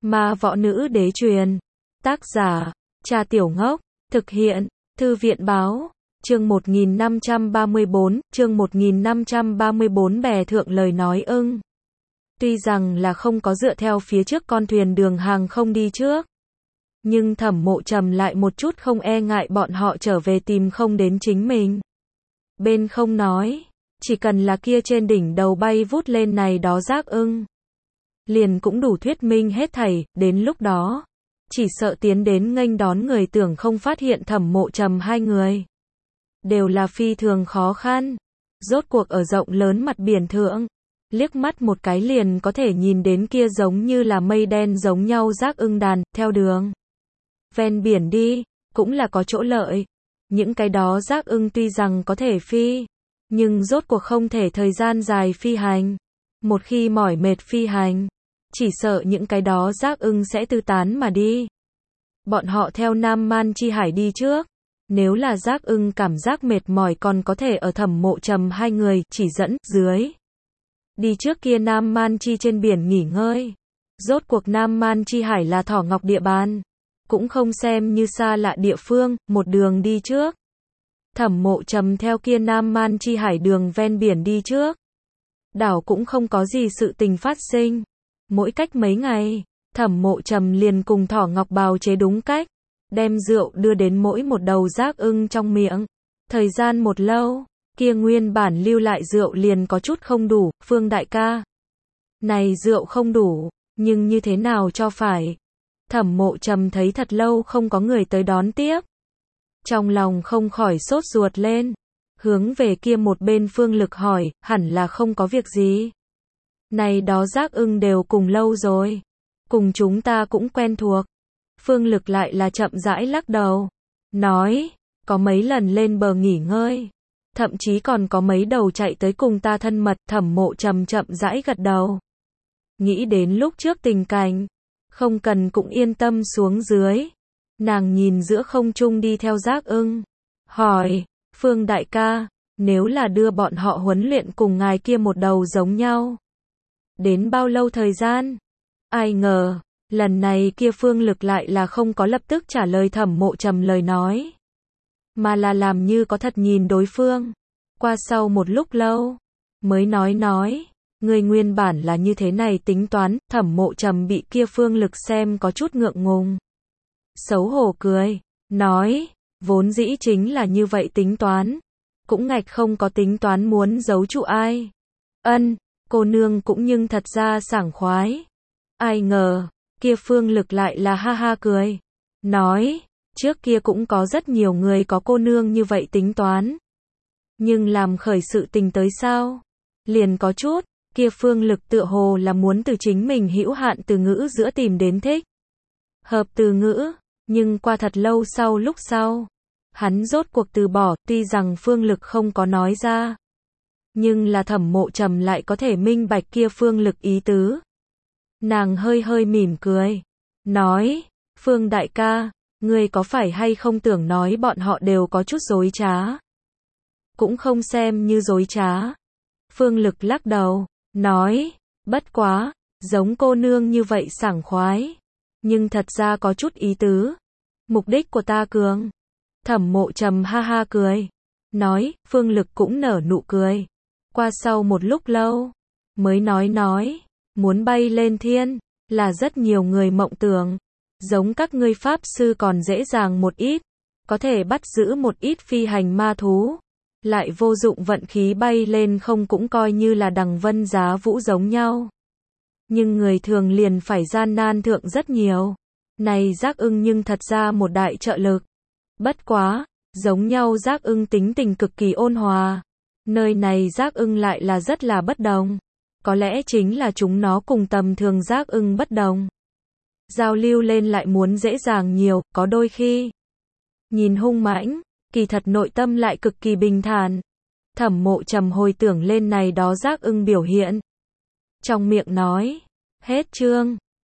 Ma võ nữ đế truyền. Tác giả, Trà Tiểu Ngốc. Thực hiện, Thư viện báo. Chương 1534, bè thượng lời nói ưng. Tuy rằng là không có dựa theo phía trước con thuyền đường hàng không đi trước, nhưng Thẩm Mộ Trầm lại một chút không e ngại bọn họ trở về tìm không đến chính mình. Bên không nói, chỉ cần là kia trên đỉnh đầu bay vút lên này đó giác ưng, liền cũng đủ thuyết minh hết thảy, đến lúc đó, chỉ sợ tiến đến nghênh đón người tưởng không phát hiện Thẩm Mộ Trầm hai người. Đều là phi thường khó khăn. Rốt cuộc ở rộng lớn mặt biển thượng, liếc mắt một cái liền có thể nhìn đến kia giống như là mây đen giống nhau giác ưng đàn, theo đường ven biển đi, cũng là có chỗ lợi. Những cái đó giác ưng tuy rằng có thể phi, nhưng rốt cuộc không thể thời gian dài phi hành. Một khi mỏi mệt phi hành, chỉ sợ những cái đó giác ưng sẽ tư tán mà đi. Bọn họ theo Nam Man Chi Hải đi trước. Nếu là giác ưng cảm giác mệt mỏi còn có thể ở Thẩm Mộ Trầm hai người chỉ dẫn dưới. Đi trước kia Nam Man Chi trên biển nghỉ ngơi. Rốt cuộc Nam Man Chi Hải là Thỏ Ngọc địa bàn, cũng không xem như xa lạ địa phương, một đường đi trước. Thẩm Mộ Trầm theo kia Nam Man Chi Hải đường ven biển đi trước. Đảo cũng không có gì sự tình phát sinh. Mỗi cách mấy ngày, Thẩm Mộ Trầm liền cùng Thỏ Ngọc bào chế đúng cách, đem rượu đưa đến mỗi một đầu giác ưng trong miệng. Thời gian một lâu, kia nguyên bản lưu lại rượu liền có chút không đủ. Phương đại ca, này rượu không đủ, nhưng như thế nào cho phải? Thẩm Mộ Trầm thấy thật lâu không có người tới đón tiếp, trong lòng không khỏi sốt ruột lên, hướng về kia một bên Phương Lực hỏi, hẳn là không có việc gì. Này đó giác ưng đều cùng lâu rồi, cùng chúng ta cũng quen thuộc. Phương Lực lại là chậm rãi lắc đầu, nói, có mấy lần lên bờ nghỉ ngơi, thậm chí còn có mấy đầu chạy tới cùng ta thân mật. Thẩm Mộ Trầm chậm rãi gật đầu, nghĩ đến lúc trước tình cảnh, không cần cũng yên tâm xuống dưới. Nàng nhìn giữa không trung đi theo giác ưng, hỏi, Phương đại ca, nếu là đưa bọn họ huấn luyện cùng ngài kia một đầu giống nhau, đến bao lâu thời gian? Ai ngờ, lần này kia Phương Lực lại là không có lập tức trả lời Thẩm Mộ Trầm lời nói, mà là làm như có thật nhìn đối phương. Qua sau một lúc lâu, mới nói, người nguyên bản là như thế này tính toán. Thẩm Mộ Trầm bị kia Phương Lực xem có chút ngượng ngùng, xấu hổ cười, nói, vốn dĩ chính là như vậy tính toán, cũng ngạch không có tính toán muốn giấu trụ ai. Ân, cô nương cũng nhưng thật ra sảng khoái. Ai ngờ, kia Phương Lực lại là ha ha cười, nói, trước kia cũng có rất nhiều người có cô nương như vậy tính toán, nhưng làm khởi sự tình tới sao, liền có chút. Kia Phương Lực tựa hồ là muốn từ chính mình hữu hạn từ ngữ giữa tìm đến thích hợp từ ngữ, nhưng qua thật lâu sau lúc sau, hắn rốt cuộc từ bỏ. Tuy rằng Phương Lực không có nói ra, nhưng là Thẩm Mộ Trầm lại có thể minh bạch kia Phương Lực ý tứ. Nàng hơi hơi mỉm cười, nói, Phương đại ca, ngươi có phải hay không tưởng nói bọn họ đều có chút dối trá? Cũng không xem như dối trá. Phương Lực lắc đầu, nói, bất quá, giống cô nương như vậy sảng khoái, nhưng thật ra có chút ý tứ. Mục đích của ta cường. Thẩm Mộ Trầm ha ha cười, nói, Phương Lực cũng nở nụ cười. Qua sau một lúc lâu, mới nói, muốn bay lên thiên, là rất nhiều người mộng tưởng. Giống các ngươi pháp sư còn dễ dàng một ít, có thể bắt giữ một ít phi hành ma thú, lại vô dụng vận khí bay lên không cũng coi như là đằng vân giá vũ giống nhau. Nhưng người thường liền phải gian nan thượng rất nhiều. Này giác ưng nhưng thật ra một đại trợ lực. Bất quá, giống nhau giác ưng tính tình cực kỳ ôn hòa. Nơi này giác ưng lại là rất là bất đồng. Có lẽ chính là chúng nó cùng tầm thường giác ưng bất đồng, giao lưu lên lại muốn dễ dàng nhiều. Có đôi khi nhìn hung mãnh, kỳ thật nội tâm lại cực kỳ bình thản. Thẩm Mộ Trầm hồi tưởng lên này đó giác ưng biểu hiện, trong miệng nói, hết chương.